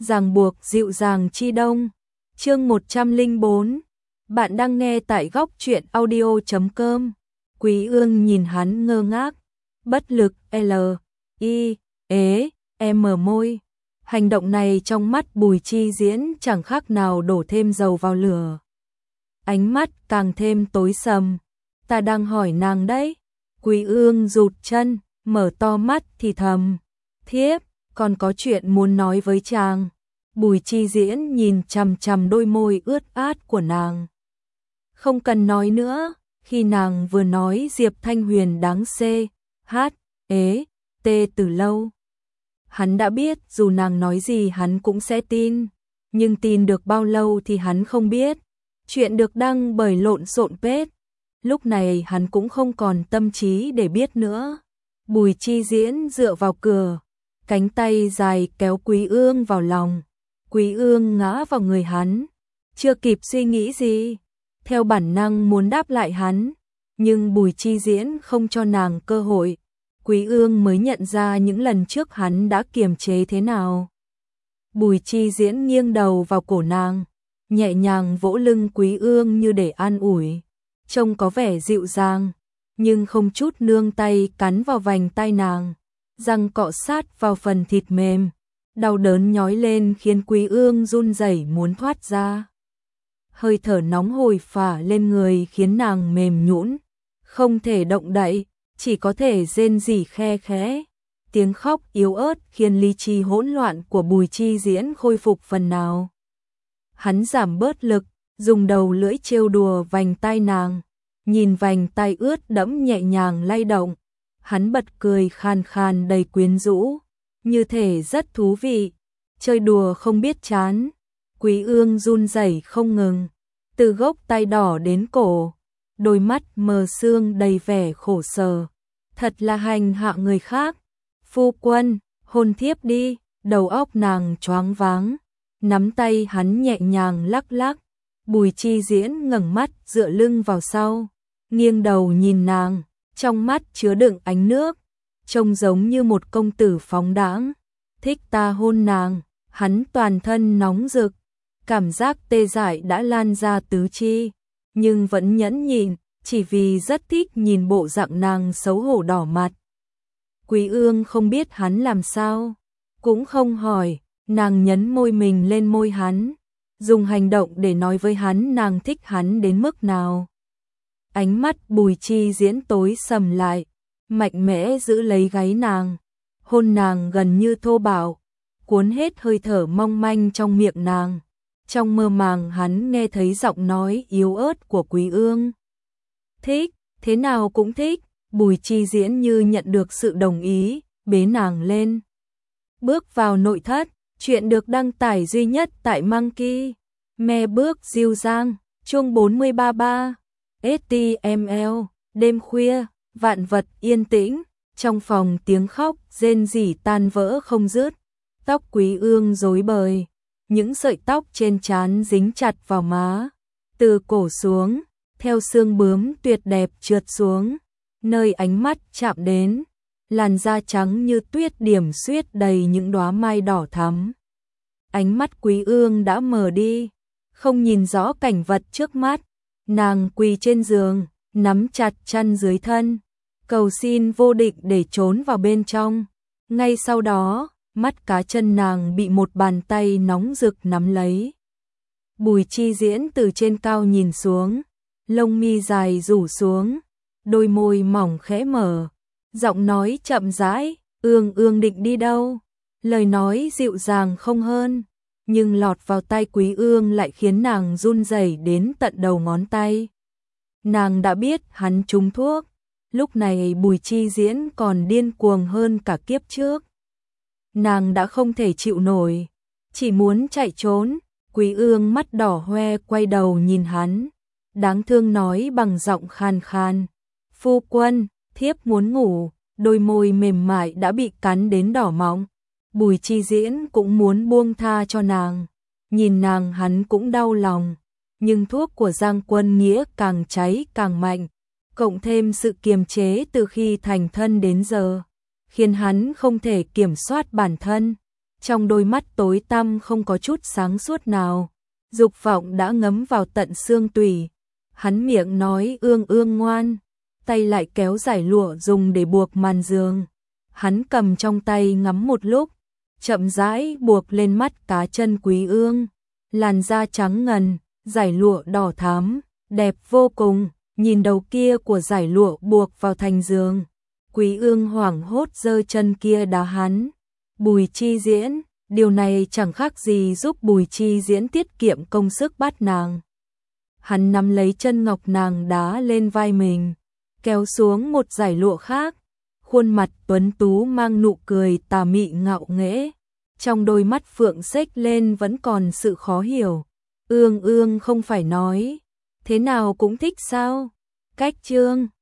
ràng buộc dịu dàng chi đông. Chương 104. Bạn đang nghe tại góc truyện audio.com. Quý Ương nhìn hắn ngơ ngác, bất lực, môi. Hành động này trong mắt Bùi Chi Diễn chẳng khác nào đổ thêm dầu vào lửa. Ánh mắt càng thêm tối sầm. Ta đang hỏi nàng đấy. Quý Ương rụt chân, mở to mắt thì thầm. Thiếp, còn có chuyện muốn nói với chàng. Bùi Chi Diễn nhìn chằm chằm đôi môi ướt át của nàng. Không cần nói nữa, khi nàng vừa nói Diệp Thanh Huyền đáng tê từ lâu. Hắn đã biết dù nàng nói gì hắn cũng sẽ tin, nhưng tin được bao lâu thì hắn không biết. Chuyện được đăng bởi lộn xộn page. Lúc này hắn cũng không còn tâm trí để biết nữa. Bùi Chi Diễn dựa vào cửa, cánh tay dài kéo Quý Ương vào lòng. Quý Ương ngã vào người hắn, chưa kịp suy nghĩ gì, theo bản năng muốn đáp lại hắn, nhưng Bùi Chi Diễn không cho nàng cơ hội. Quý Ương mới nhận ra những lần trước hắn đã kiềm chế thế nào. Bùi Chi Diễn nghiêng đầu vào cổ nàng, nhẹ nhàng vỗ lưng Quý Ương như để an ủi, trông có vẻ dịu dàng, nhưng không chút nương tay cắn vào vành tai nàng, răng cọ sát vào phần thịt mềm, đau đớn nhói lên khiến Quý Ương run rẩy muốn thoát ra. Hơi thở nóng hổi phả lên người khiến nàng mềm nhũn, không thể động đậy, chỉ có thể rên rỉ khe khẽ. Tiếng khóc yếu ớt khiến lý trí hỗn loạn của Bùi Chi Diễn khôi phục phần nào. Hắn giảm bớt lực, dùng đầu lưỡi trêu đùa vành tai nàng, nhìn vành tai ướt đẫm nhẹ nhàng lay động. Hắn bật cười khan khan đầy quyến rũ, như thể rất thú vị, chơi đùa không biết chán. Quý Ương run rẩy không ngừng, từ gốc tai đỏ đến cổ, đôi mắt mờ sương đầy vẻ khổ sở. Thật là hành hạ người khác. Phu quân, hôn thiếp đi. Đầu óc nàng choáng váng, nắm tay hắn nhẹ nhàng lắc lắc. Bùi Chi Diễn ngẩng mắt dựa lưng vào sau, nghiêng đầu nhìn nàng, trong mắt chứa đựng ánh nước, trông giống như một công tử phóng đãng. Thích ta hôn nàng. Hắn toàn thân nóng rực, cảm giác tê dại đã lan ra tứ chi, nhưng vẫn nhẫn nhịn, chỉ vì rất thích nhìn bộ dạng nàng xấu hổ đỏ mặt. Quý Ương không biết hắn làm sao, cũng không hỏi, nàng nhấn môi mình lên môi hắn, dùng hành động để nói với hắn nàng thích hắn đến mức nào. Ánh mắt Bùi Chi Diễn tối sầm lại, mạnh mẽ giữ lấy gáy nàng, hôn nàng gần như thô bạo, cuốn hết hơi thở mong manh trong miệng nàng. Trong mơ màng hắn nghe thấy giọng nói yếu ớt của Quý Ương. Thích, thế nào cũng thích. Bùi Chi Diễn như nhận được sự đồng ý, bế nàng lên. Bước vào nội thất, chuyện được đăng tải duy nhất tại Monkey. Me bước dịu dàng, chuông 43.3. HTML, đêm khuya, vạn vật yên tĩnh, trong phòng tiếng khóc, rên rỉ tan vỡ không dứt. Tóc Quý Ương rối bời, những sợi tóc trên trán dính chặt vào má, từ cổ xuống, theo xương bướm tuyệt đẹp trượt xuống, nơi ánh mắt chạm đến, làn da trắng như tuyết điểm xuyết đầy những đóa mai đỏ thắm. Ánh mắt Quý Ương đã mờ đi, không nhìn rõ cảnh vật trước mắt, nàng quỳ trên giường, nắm chặt chăn dưới thân, cầu xin vô định để trốn vào bên trong. Ngay sau đó, mắt cá chân nàng bị một bàn tay nóng rực nắm lấy. Bùi Chi Diễn từ trên cao nhìn xuống, lông mi dài rủ xuống, đôi môi mỏng khẽ mở, giọng nói chậm rãi, Ương định đi đâu? Lời nói dịu dàng không hơn, nhưng lọt vào tai Quý Ương lại khiến nàng run rẩy đến tận đầu ngón tay. Nàng đã biết hắn trúng thuốc, lúc này Bùi Chi Diễn còn điên cuồng hơn cả kiếp trước. Nàng đã không thể chịu nổi, chỉ muốn chạy trốn. Quý Ương mắt đỏ hoe quay đầu nhìn hắn, đáng thương nói bằng giọng khan khan. Phu quân, thiếp muốn ngủ. Đôi môi mềm mại đã bị cắn đến đỏ mọng. Bùi Chi Diễn cũng muốn buông tha cho nàng, nhìn nàng hắn cũng đau lòng, nhưng thuốc của Giang Quân Nghĩa càng cháy càng mạnh, cộng thêm sự kiềm chế từ khi thành thân đến giờ, khiến hắn không thể kiểm soát bản thân, trong đôi mắt tối tăm không có chút sáng suốt nào, dục vọng đã ngấm vào tận xương tủy. Hắn miệng nói ương ương ngoan, tay lại kéo dải lụa dùng để buộc màn giường. Hắn cầm trong tay ngắm một lúc, chậm rãi buộc lên mắt cá chân Quý Ương, làn da trắng ngần, dải lụa đỏ thắm, đẹp vô cùng. Nhìn đầu kia của dải lụa buộc vào thành giường, Quý Ương hoảng hốt giơ chân kia đá hắn. Bùi Chi Diễn, điều này chẳng khác gì giúp Bùi Chi Diễn tiết kiệm công sức bắt nàng. Hắn nắm lấy chân ngọc nàng đá lên vai mình, kéo xuống một dải lụa khác, khuôn mặt tuấn tú mang nụ cười tà mị ngạo nghễ, trong đôi mắt phượng xếch lên vẫn còn sự khó hiểu. Ương ương không phải nói thế nào cũng thích sao? Cách Chương